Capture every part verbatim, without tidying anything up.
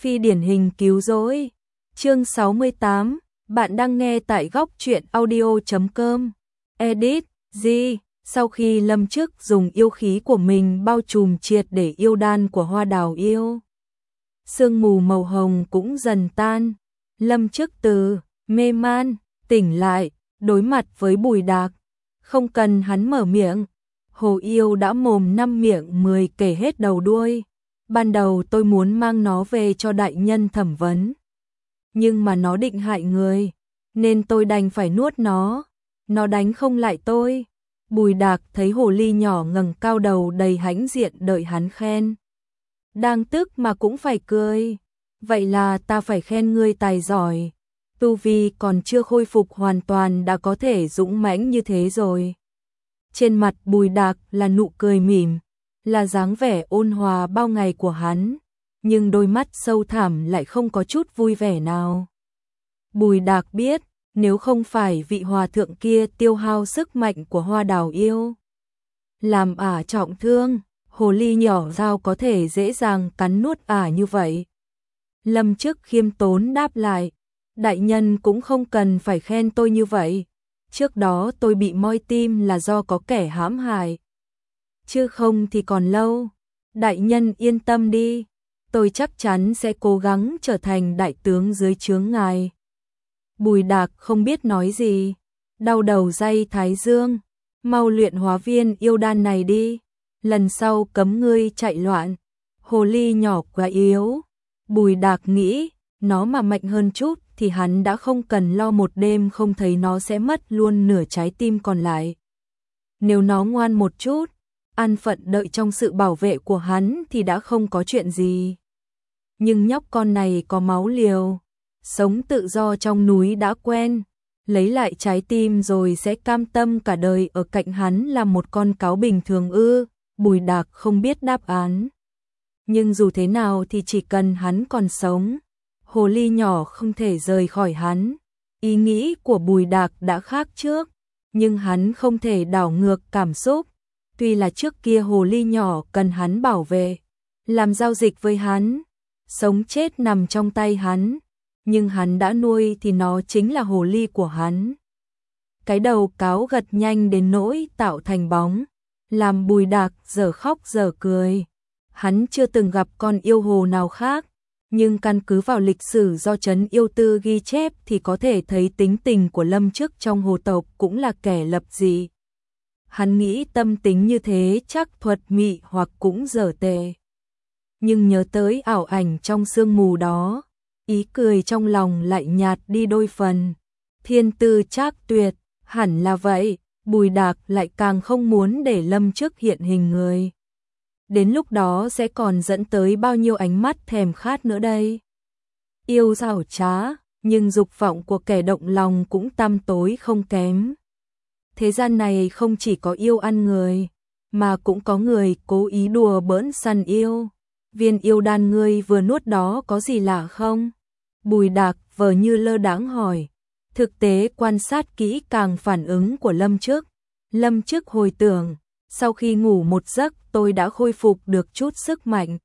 Phi điển hình cứu rỗi. Chương sáu mươi tám, bạn đang nghe tại góc truyện audio chấm com. Edit, G. Sau khi Lâm Chức dùng yêu khí của mình bao trùm triệt để yêu đan của Hoa Đào yêu, sương mù màu hồng cũng dần tan. Lâm Chức từ mê man tỉnh lại, đối mặt với Bùi Đạc, không cần hắn mở miệng, Hồ Yêu đã mồm năm miệng mười kể hết đầu đuôi. Ban đầu tôi muốn mang nó về cho đại nhân thẩm vấn, nhưng mà nó định hại người, nên tôi đành phải nuốt nó. Nó đánh không lại tôi. Bùi Đạc thấy hồ ly nhỏ ngẩng cao đầu đầy hãnh diện đợi hắn khen. Đang tức mà cũng phải cười. Vậy là ta phải khen ngươi tài giỏi. Tu vi còn chưa khôi phục hoàn toàn đã có thể dũng mãnh như thế rồi. Trên mặt Bùi Đạc là nụ cười mỉm, là dáng vẻ ôn hòa bao ngày của hắn, nhưng đôi mắt sâu thẳm lại không có chút vui vẻ nào. Bùi Đạc biết, nếu không phải vị hòa thượng kia tiêu hao sức mạnh của Hoa Đào yêu, làm ả trọng thương, hồ ly nhỏ sao có thể dễ dàng cắn nuốt ả như vậy. Lâm Chức khiêm tốn đáp lại, đại nhân cũng không cần phải khen tôi như vậy. Trước đó tôi bị moi tim là do có kẻ hãm hại, chứ không thì còn lâu. Đại nhân yên tâm đi, tôi chắc chắn sẽ cố gắng trở thành đại tướng dưới trướng ngài. Bùi Đạc không biết nói gì, đau đầu day thái dương, mau luyện hóa viên yêu đan này đi, lần sau cấm ngươi chạy loạn. Hồ ly nhỏ quá yếu, Bùi Đạc nghĩ, nó mà mạnh hơn chút thì hắn đã không cần lo một đêm không thấy nó sẽ mất luôn nửa trái tim còn lại. Nếu nó ngoan một chút, an phận đợi trong sự bảo vệ của hắn thì đã không có chuyện gì. Nhưng nhóc con này có máu liều, sống tự do trong núi đã quen, lấy lại trái tim rồi sẽ cam tâm cả đời ở cạnh hắn là một con cáo bình thường ư? Bùi Đạc không biết đáp án. Nhưng dù thế nào thì chỉ cần hắn còn sống, hồ ly nhỏ không thể rời khỏi hắn. Ý nghĩ của Bùi Đạc đã khác trước, nhưng hắn không thể đảo ngược cảm xúc. Tuy là trước kia hồ ly nhỏ cần hắn bảo vệ, làm giao dịch với hắn, sống chết nằm trong tay hắn, nhưng hắn đã nuôi thì nó chính là hồ ly của hắn. Cái đầu cáo gật nhanh đến nỗi tạo thành bóng, làm Bùi Đạc giờ khóc giờ cười. Hắn chưa từng gặp con yêu hồ nào khác, nhưng căn cứ vào lịch sử do Trấn Yêu Tư ghi chép thì có thể thấy tính tình của Lâm Chức trong hồ tộc cũng là kẻ lập dị. Hắn nghĩ tâm tính như thế chắc thuật mị hoặc cũng dở tệ. Nhưng nhớ tới ảo ảnh trong sương mù đó, ý cười trong lòng lại nhạt đi đôi phần. Thiên tư trác tuyệt, hẳn là vậy. Bùi Đạc lại càng không muốn để Lâm Chức hiện hình người. Đến lúc đó sẽ còn dẫn tới bao nhiêu ánh mắt thèm khát nữa đây. Yêu giảo trá, nhưng dục vọng của kẻ động lòng cũng tăm tối không kém. Thế gian này không chỉ có yêu ăn người, mà cũng có người cố ý đùa bỡn săn yêu. Viên yêu đan ngươi vừa nuốt đó có gì lạ không? Bùi Đạc vờ như lơ đãng hỏi. Thực tế quan sát kỹ càng phản ứng của Lâm Chức. Lâm Chức hồi tưởng, sau khi ngủ một giấc tôi đã khôi phục được chút sức mạnh.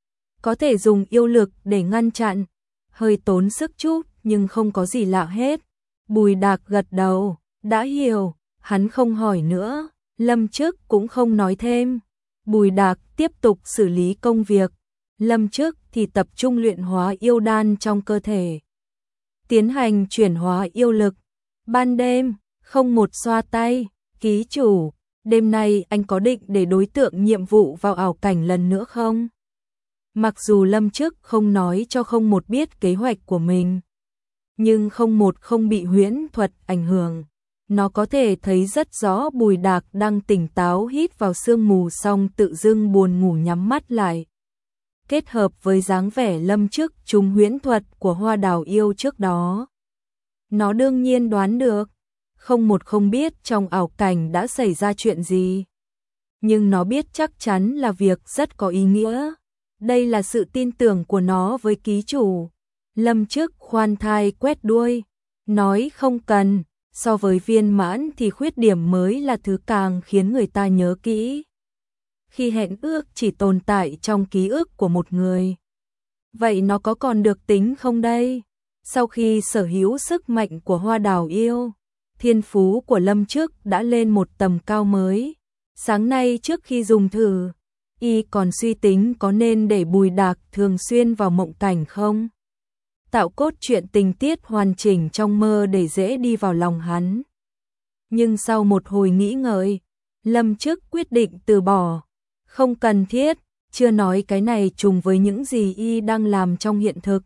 Có thể dùng yêu lực để ngăn chặn, hơi tốn sức chút nhưng không có gì lạ hết. Bùi Đạc gật đầu, đã hiểu, hắn không hỏi nữa, Lâm Chức cũng không nói thêm. Bùi Đạc tiếp tục xử lý công việc, Lâm Chức thì tập trung luyện hóa yêu đan trong cơ thể, tiến hành chuyển hóa yêu lực. Ban đêm, không một xoa tay, ký chủ, đêm nay anh có định để đối tượng nhiệm vụ vào ảo cảnh lần nữa không? Mặc dù Lâm Chức không nói cho không một biết kế hoạch của mình, nhưng không một không bị huyễn thuật ảnh hưởng. Nó có thể thấy rất rõ Bùi Đạc đang tỉnh táo hít vào sương mù xong tự dưng buồn ngủ nhắm mắt lại. Kết hợp với dáng vẻ Lâm Chức trùng huyễn thuật của Hoa Đào yêu trước đó, nó đương nhiên đoán được, không một không biết trong ảo cảnh đã xảy ra chuyện gì. Nhưng nó biết chắc chắn là việc rất có ý nghĩa. Đây là sự tin tưởng của nó với ký chủ. Lâm Chức khoan thai quét đuôi, nói không cần, so với viên mãn thì khuyết điểm mới là thứ càng khiến người ta nhớ kỹ. Khi hẹn ước chỉ tồn tại trong ký ức của một người, Vậy nó có còn được tính không đây? Sau khi sở hữu sức mạnh của hoa đào yêu, thiên phú của Lâm Chức đã lên một tầm cao mới. Sáng nay trước khi dùng thử, y còn suy tính có nên để Bùi Đạc thường xuyên vào mộng cảnh không? Tạo cốt truyện tình tiết hoàn chỉnh trong mơ để dễ đi vào lòng hắn. Nhưng sau một hồi nghĩ ngợi, Lâm Chức quyết định từ bỏ. Không cần thiết, chưa nói cái này trùng với những gì y đang làm trong hiện thực.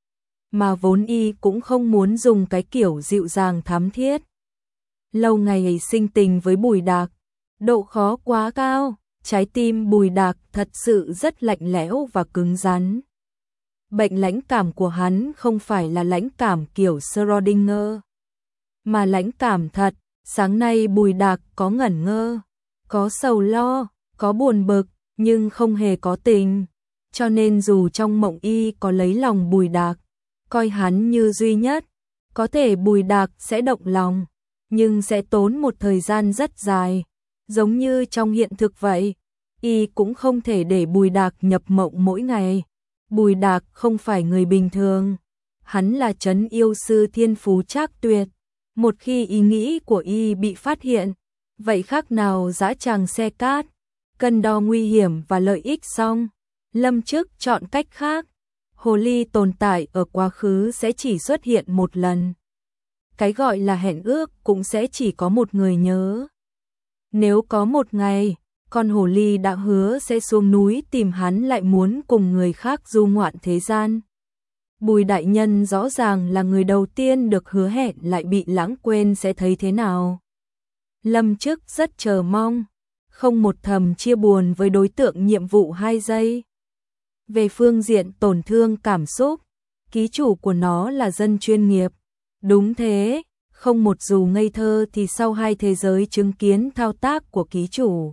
Mà vốn y cũng không muốn dùng cái kiểu dịu dàng thắm thiết. Lâu ngày sinh tình với Bùi Đạc, độ khó quá cao, trái tim Bùi Đạc thật sự rất lạnh lẽo và cứng rắn. Bệnh lãnh cảm của hắn không phải là lãnh cảm kiểu Schrödinger, mà lãnh cảm thật. Sáng nay Bùi Đạc có ngẩn ngơ, có sầu lo, có buồn bực, nhưng không hề có tình. Cho nên dù trong mộng y có lấy lòng Bùi Đạc, coi hắn như duy nhất, có thể Bùi Đạc sẽ động lòng, nhưng sẽ tốn một thời gian rất dài. Giống như trong hiện thực vậy, y cũng không thể để Bùi Đạc nhập mộng mỗi ngày. Bùi Đạc không phải người bình thường, hắn là trấn yêu sư thiên phú trác tuyệt. Một khi ý nghĩ của y bị phát hiện, vậy khác nào dã tràng xe cát, cân đo nguy hiểm và lợi ích xong. Lâm Chức chọn cách khác. Hồ ly tồn tại ở quá khứ sẽ chỉ xuất hiện một lần. Cái gọi là hẹn ước cũng sẽ chỉ có một người nhớ. Nếu có một ngày, con hồ ly đã hứa sẽ xuống núi tìm hắn lại muốn cùng người khác du ngoạn thế gian. Bùi đại nhân rõ ràng là người đầu tiên được hứa hẹn lại bị lãng quên sẽ thấy thế nào. Lâm Chức rất chờ mong, không một thầm chia buồn với đối tượng nhiệm vụ hai giây. Về phương diện tổn thương cảm xúc, ký chủ của nó là dân chuyên nghiệp. Đúng thế, không một dù ngây thơ thì sau hai thế giới chứng kiến thao tác của ký chủ.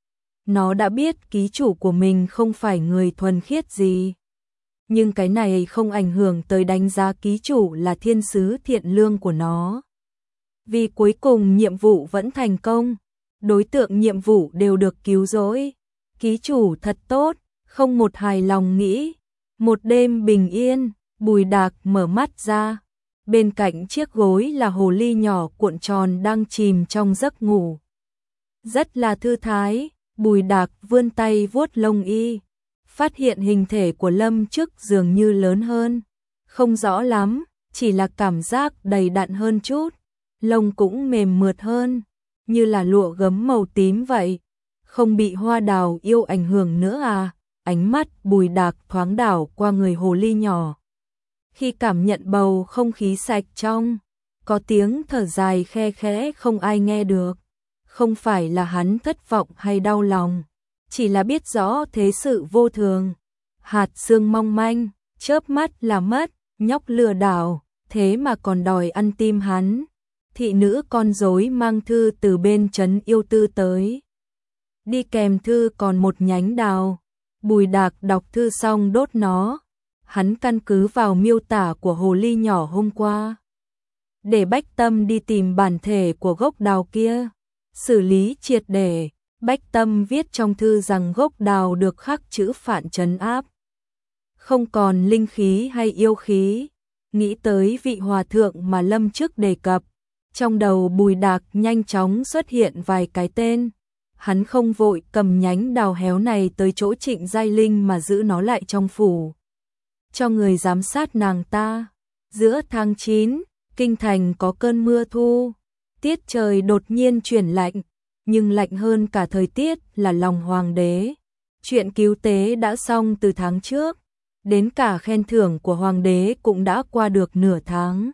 Nó đã biết ký chủ của mình không phải người thuần khiết gì. Nhưng cái này không ảnh hưởng tới đánh giá ký chủ là thiên sứ thiện lương của nó. Vì cuối cùng nhiệm vụ vẫn thành công, đối tượng nhiệm vụ đều được cứu rỗi. Ký chủ thật tốt, không một hài lòng nghĩ. Một đêm bình yên, Bùi Đạc mở mắt ra. Bên cạnh chiếc gối là hồ ly nhỏ cuộn tròn đang chìm trong giấc ngủ. Rất là thư thái, Bùi Đạc vươn tay vuốt lông y. Phát hiện hình thể của Lâm Chức dường như lớn hơn. Không rõ lắm, chỉ là cảm giác đầy đặn hơn chút. Lông cũng mềm mượt hơn, như là lụa gấm màu tím vậy. Không bị hoa đào yêu ảnh hưởng nữa à? Ánh mắt Bùi Đạc thoáng đảo qua người hồ ly nhỏ. Khi cảm nhận bầu không khí sạch trong, có tiếng thở dài khe khẽ không ai nghe được. Không phải là hắn thất vọng hay đau lòng, chỉ là biết rõ thế sự vô thường. Hạt sương mong manh, chớp mắt là mất, nhóc lừa đảo, thế mà còn đòi ăn tim hắn. Thị nữ con rối mang thư từ bên trấn yêu tư tới. Đi kèm thư còn một nhánh đào. Bùi Đạc đọc thư xong đốt nó. Hắn căn cứ vào miêu tả của hồ ly nhỏ hôm qua, để Bách Tâm đi tìm bản thể của gốc đào kia, xử lý triệt để. Bách Tâm viết trong thư rằng gốc đào được khắc chữ phản trấn áp, không còn linh khí hay yêu khí. Nghĩ tới vị hòa thượng mà Lâm Chức đề cập, trong đầu Bùi Đạc nhanh chóng xuất hiện vài cái tên. Hắn không vội cầm nhánh đào héo này tới chỗ Trịnh Giai Linh mà giữ nó lại trong phủ, cho người giám sát nàng ta. Giữa tháng chín, kinh thành có cơn mưa thu, tiết trời đột nhiên chuyển lạnh, nhưng lạnh hơn cả thời tiết là lòng hoàng đế. Chuyện cứu tế đã xong từ tháng trước, đến cả khen thưởng của hoàng đế cũng đã qua được nửa tháng.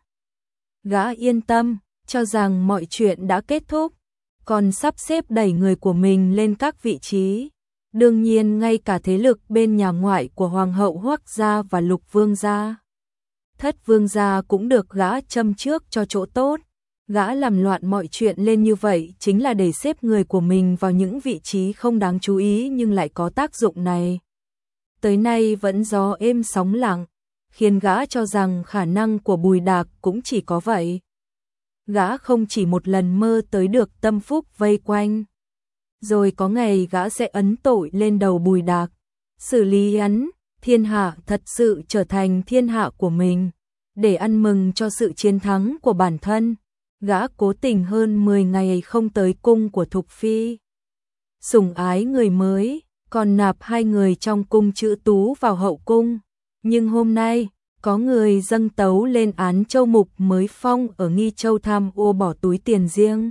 Gã yên tâm, cho rằng mọi chuyện đã kết thúc, còn sắp xếp đẩy người của mình lên các vị trí. Đương nhiên ngay cả thế lực bên nhà ngoại của Hoàng hậu Hoắc gia và Lục Vương gia, Thất Vương gia cũng được gã châm trước cho chỗ tốt. Gã làm loạn mọi chuyện lên như vậy chính là để xếp người của mình vào những vị trí không đáng chú ý nhưng lại có tác dụng này. Tới nay vẫn gió êm sóng lặng, khiến gã cho rằng khả năng của Bùi Đạc cũng chỉ có vậy. Gã không chỉ một lần mơ tới được tâm phúc vây quanh. Rồi có ngày gã sẽ ấn tội lên đầu Bùi Đạc, xử lý hắn, thiên hạ thật sự trở thành thiên hạ của mình. Để ăn mừng cho sự chiến thắng của bản thân, gã cố tình hơn mười ngày không tới cung của Thục Phi. Sủng ái người mới, còn nạp hai người trong cung Chữ Tú vào hậu cung. Nhưng hôm nay, có người dâng tấu lên án Châu Mục mới phong ở Nghi Châu tham ô bỏ túi tiền riêng.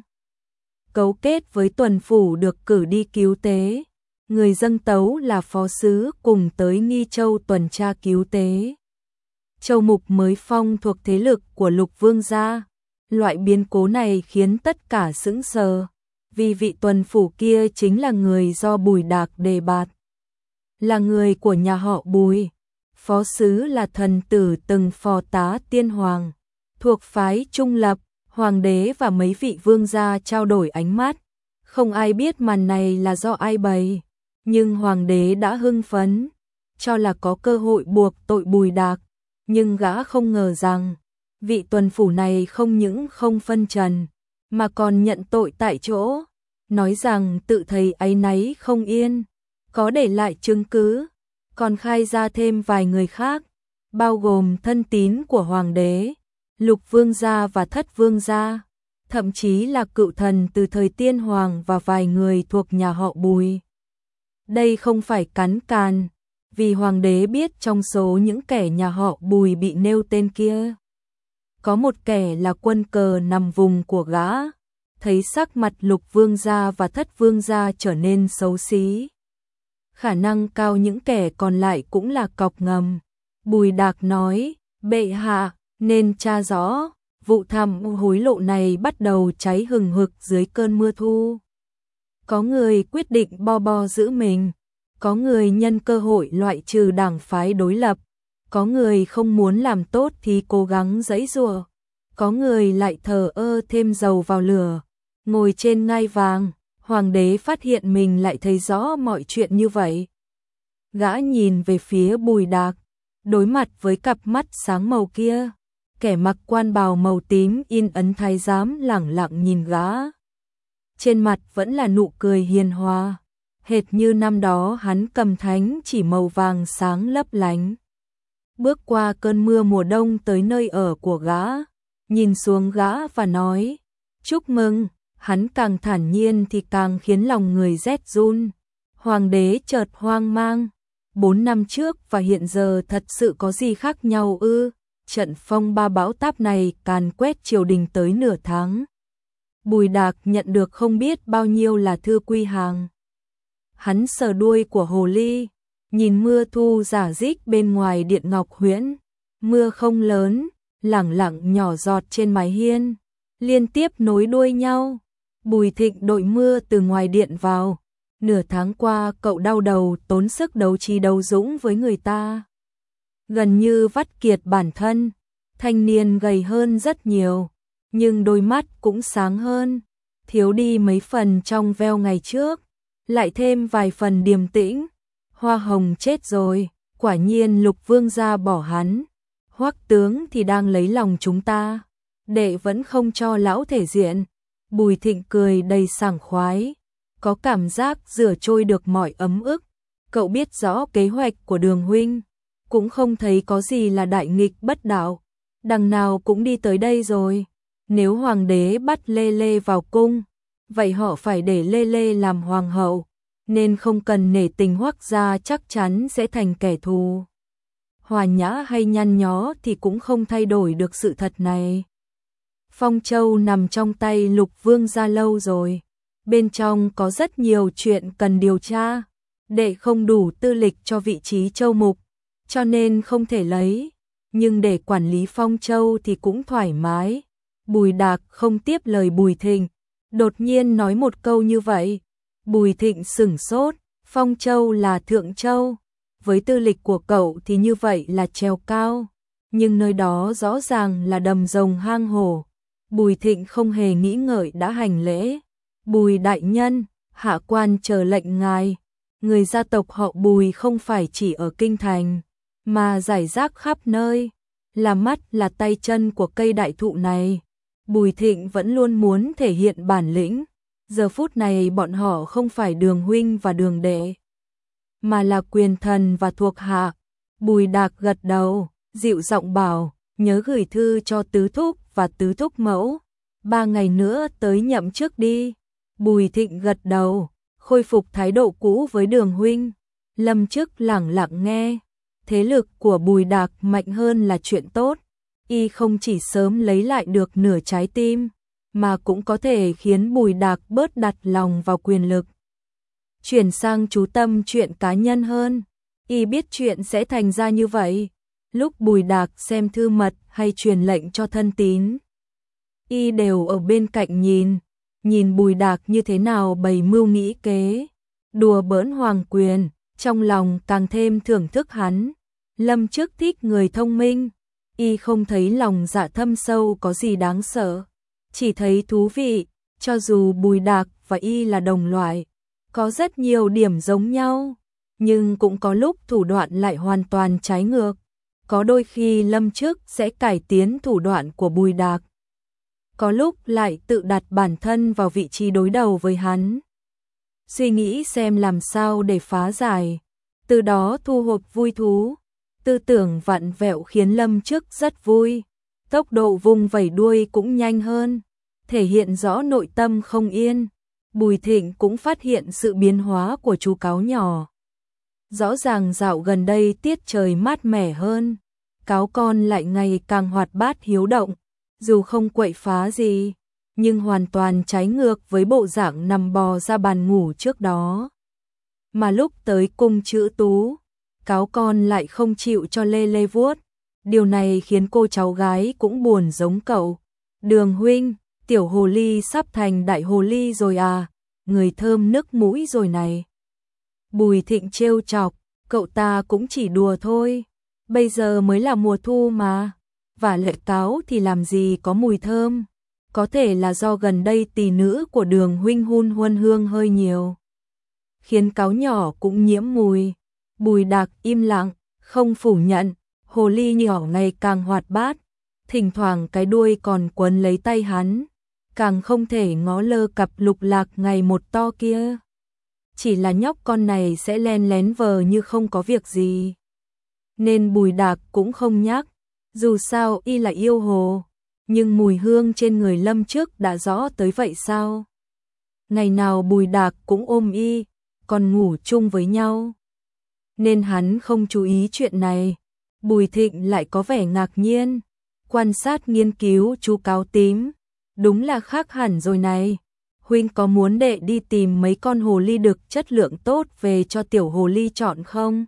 Cấu kết với tuần phủ được cử đi cứu tế. Người dâng tấu là phó sứ cùng tới Nghi Châu tuần tra cứu tế. Châu Mục mới phong thuộc thế lực của Lục Vương gia. Loại biến cố này khiến tất cả sững sờ, vì vị tuần phủ kia chính là người do Bùi Đạc đề bạt. Là người của nhà họ Bùi. Phó sứ là thần tử từng phò tá tiên hoàng, thuộc phái trung lập. Hoàng đế và mấy vị vương gia trao đổi ánh mắt, không ai biết màn này là do ai bày, nhưng hoàng đế đã hưng phấn, cho là có cơ hội buộc tội Bùi Đạc, nhưng gã không ngờ rằng vị tuần phủ này không những không phân trần, mà còn nhận tội tại chỗ, nói rằng tự thấy áy náy không yên, có để lại chứng cứ, còn khai ra thêm vài người khác, bao gồm thân tín của hoàng đế, Lục Vương gia và Thất Vương gia, thậm chí là cựu thần từ thời tiên hoàng và vài người thuộc nhà họ Bùi. Đây không phải cắn càn, vì hoàng đế biết trong số những kẻ nhà họ Bùi bị nêu tên kia, có một kẻ là quân cờ nằm vùng của gã. Thấy sắc mặt Lục Vương gia và Thất Vương gia trở nên xấu xí, khả năng cao những kẻ còn lại cũng là cọc ngầm. Bùi Đạc nói, bệ hạ nên tra rõ, vụ tham hối lộ này bắt đầu cháy hừng hực dưới cơn mưa thu. Có người quyết định bo bo giữ mình, có người nhân cơ hội loại trừ đảng phái đối lập, có người không muốn làm tốt thì cố gắng giãy giụa, có người lại thờ ơ thêm dầu vào lửa. Ngồi trên ngai vàng, hoàng đế phát hiện mình lại thấy rõ mọi chuyện như vậy. Gã nhìn về phía Bùi Đạc, đối mặt với cặp mắt sáng màu kia, kẻ mặc quan bào màu tím in ấn thái giám lẳng lặng nhìn gã. Trên mặt vẫn là nụ cười hiền hòa, hệt như năm đó hắn cầm thánh chỉ màu vàng sáng lấp lánh. Bước qua cơn mưa mùa đông tới nơi ở của gã, nhìn xuống gã và nói, chúc mừng. Hắn càng thản nhiên thì càng khiến lòng người rét run. Hoàng đế chợt hoang mang, bốn năm trước và hiện giờ thật sự có gì khác nhau ư? Trận phong ba bão táp này càn quét triều đình tới nửa tháng. Bùi Đạc nhận được không biết bao nhiêu là thư quy hàng. Hắn sờ đuôi của hồ ly, nhìn mưa thu rả rích bên ngoài điện Ngọc Huyễn. Mưa không lớn, lẳng lặng nhỏ giọt trên mái hiên, liên tiếp nối đuôi nhau. Bùi Thịnh đội mưa từ ngoài điện vào. Nửa tháng qua cậu đau đầu tốn sức đấu trí đấu dũng với người ta, gần như vắt kiệt bản thân. Thanh niên gầy hơn rất nhiều, nhưng đôi mắt cũng sáng hơn, thiếu đi mấy phần trong veo ngày trước, lại thêm vài phần điềm tĩnh. Hoa Hồng chết rồi, quả nhiên Lục Vương gia bỏ hắn. Hoắc tướng thì đang lấy lòng chúng ta, đệ vẫn không cho lão thể diện. Bùi Thịnh cười đầy sảng khoái, có cảm giác rửa trôi được mọi ấm ức. Cậu biết rõ kế hoạch của Đường huynh, cũng không thấy có gì là đại nghịch bất đạo, đằng nào cũng đi tới đây rồi. Nếu hoàng đế bắt Lê Lê vào cung, vậy họ phải để Lê Lê làm hoàng hậu, nên không cần nể tình Hoắc gia chắc chắn sẽ thành kẻ thù. Hòa nhã hay nhăn nhó thì cũng không thay đổi được sự thật này. Phong Châu nằm trong tay Lục Vương gia lâu rồi, bên trong có rất nhiều chuyện cần điều tra, đệ không đủ tư lịch cho vị trí châu mục, cho nên không thể lấy, nhưng để quản lý Phong Châu thì cũng thoải mái. Bùi Đạc không tiếp lời Bùi Thịnh, đột nhiên nói một câu như vậy. Bùi Thịnh sửng sốt, Phong Châu là Thượng Châu, với tư lịch của cậu thì như vậy là trèo cao, nhưng nơi đó rõ ràng là đầm rồng hang hổ. Bùi Thịnh không hề nghĩ ngợi đã hành lễ. Bùi đại nhân, hạ quan chờ lệnh ngài. Người gia tộc họ Bùi không phải chỉ ở kinh thành, mà rải rác khắp nơi, là mắt là tay chân của cây đại thụ này. Bùi Thịnh vẫn luôn muốn thể hiện bản lĩnh. Giờ phút này bọn họ không phải Đường huynh và Đường đệ, mà là quyền thần và thuộc hạ. Bùi Đạc gật đầu, dịu giọng bảo, nhớ gửi thư cho tứ thúc và tứ thúc mẫu, ba ngày nữa tới nhậm chức đi. Bùi Thịnh gật đầu, khôi phục thái độ cũ với Đường huynh. Lâm Chức lẳng lặng nghe, thế lực của Bùi Đạc mạnh hơn là chuyện tốt, y không chỉ sớm lấy lại được nửa trái tim, mà cũng có thể khiến Bùi Đạc bớt đặt lòng vào quyền lực. Chuyển sang chú tâm chuyện cá nhân hơn, y biết chuyện sẽ thành ra như vậy. Lúc Bùi Đạc xem thư mật hay truyền lệnh cho thân tín, y đều ở bên cạnh nhìn, nhìn Bùi Đạc như thế nào bày mưu nghĩ kế, đùa bỡn hoàng quyền, trong lòng càng thêm thưởng thức hắn. Lâm Chức thích người thông minh, y không thấy lòng dạ thâm sâu có gì đáng sợ, chỉ thấy thú vị, cho dù Bùi Đạc và y là đồng loại, có rất nhiều điểm giống nhau, nhưng cũng có lúc thủ đoạn lại hoàn toàn trái ngược. Có đôi khi Lâm Chức sẽ cải tiến thủ đoạn của Bùi Đạc, có lúc lại tự đặt bản thân vào vị trí đối đầu với hắn, suy nghĩ xem làm sao để phá giải, từ đó thu hoạch vui thú. Tư tưởng vặn vẹo khiến Lâm Chức rất vui, tốc độ vung vẩy đuôi cũng nhanh hơn, thể hiện rõ nội tâm không yên. Bùi Thịnh cũng phát hiện sự biến hóa của chú cáo nhỏ. Rõ ràng dạo gần đây tiết trời mát mẻ hơn, cáo con lại ngày càng hoạt bát hiếu động, dù không quậy phá gì, nhưng hoàn toàn trái ngược với bộ dạng nằm bò ra bàn ngủ trước đó. Mà lúc tới cung chữ Tú, cáo con lại không chịu cho lê lê vuốt, điều này khiến cô cháu gái cũng buồn giống cậu. Đường huynh, tiểu hồ ly sắp thành đại hồ ly rồi à, người thơm nức mũi rồi này. Bùi Thịnh trêu chọc, cậu ta cũng chỉ đùa thôi, bây giờ mới là mùa thu mà, và lại cáo thì làm gì có mùi thơm, có thể là do gần đây tỳ nữ của Đường huynh hun huân hương hơi nhiều, khiến cáo nhỏ cũng nhiễm mùi. Bùi Đạc im lặng, không phủ nhận, hồ ly nhỏ ngày càng hoạt bát, thỉnh thoảng cái đuôi còn quấn lấy tay hắn, càng không thể ngó lơ cặp lục lạc ngày một to kia. Chỉ là nhóc con này sẽ len lén vờ như không có việc gì, nên Bùi Đạc cũng không nhắc, dù sao y là yêu hồ, nhưng mùi hương trên người Lâm Chức đã rõ tới vậy sao. Ngày nào Bùi Đạc cũng ôm y, còn ngủ chung với nhau, nên hắn không chú ý chuyện này. Bùi Thịnh lại có vẻ ngạc nhiên, quan sát nghiên cứu chú cáo tím, đúng là khác hẳn rồi này. Huynh có muốn đệ đi tìm mấy con hồ ly đực chất lượng tốt về cho tiểu hồ ly chọn không?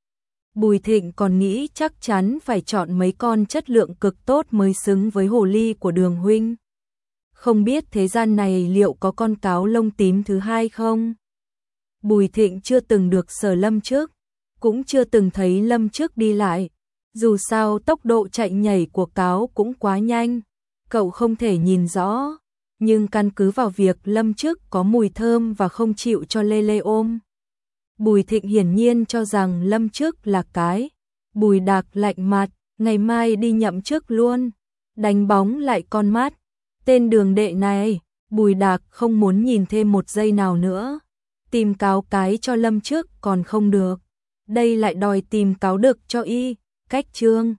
Bùi Thịnh còn nghĩ chắc chắn phải chọn mấy con chất lượng cực tốt mới xứng với hồ ly của Đường huynh. Không biết thế gian này liệu có con cáo lông tím thứ hai không? Bùi Thịnh chưa từng được sờ Lâm Chức, cũng chưa từng thấy Lâm Chức đi lại, dù sao tốc độ chạy nhảy của cáo cũng quá nhanh, cậu không thể nhìn rõ, nhưng căn cứ vào việc Lâm Chức có mùi thơm và không chịu cho lê lê ôm, Bùi Thịnh hiển nhiên cho rằng Lâm Chức là cái. Bùi Đạc lạnh mặt, ngày mai đi nhậm chức luôn, đánh bóng lại con mắt. Tên đường đệ này, Bùi Đạc không muốn nhìn thêm một giây nào nữa. Tìm cáo cái cho Lâm Chức còn không được, đây lại đòi tìm cáo đực cho y, cách trương.